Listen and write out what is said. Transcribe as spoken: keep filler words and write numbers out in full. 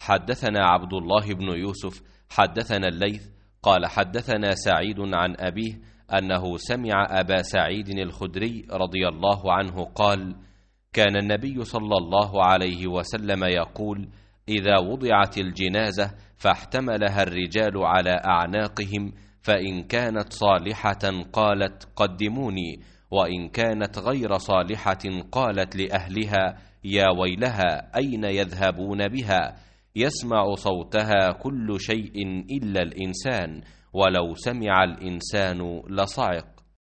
حدثنا عبد الله بن يوسف حدثنا الليث قال حدثنا سعيد عن أبيه أنه سمع أبا سعيد الخدري رضي الله عنه قال: كان النبي صلى الله عليه وسلم يقول: إذا وضعت الجنازة فاحتملها الرجال على أعناقهم، فإن كانت صالحة قالت: قدموني، وإن كانت غير صالحة قالت لأهلها: يا ويلها، أين يذهبون بها؟ يسمع صوتها كل شيء إلا الإنسان، ولو سمع الإنسان لصعق.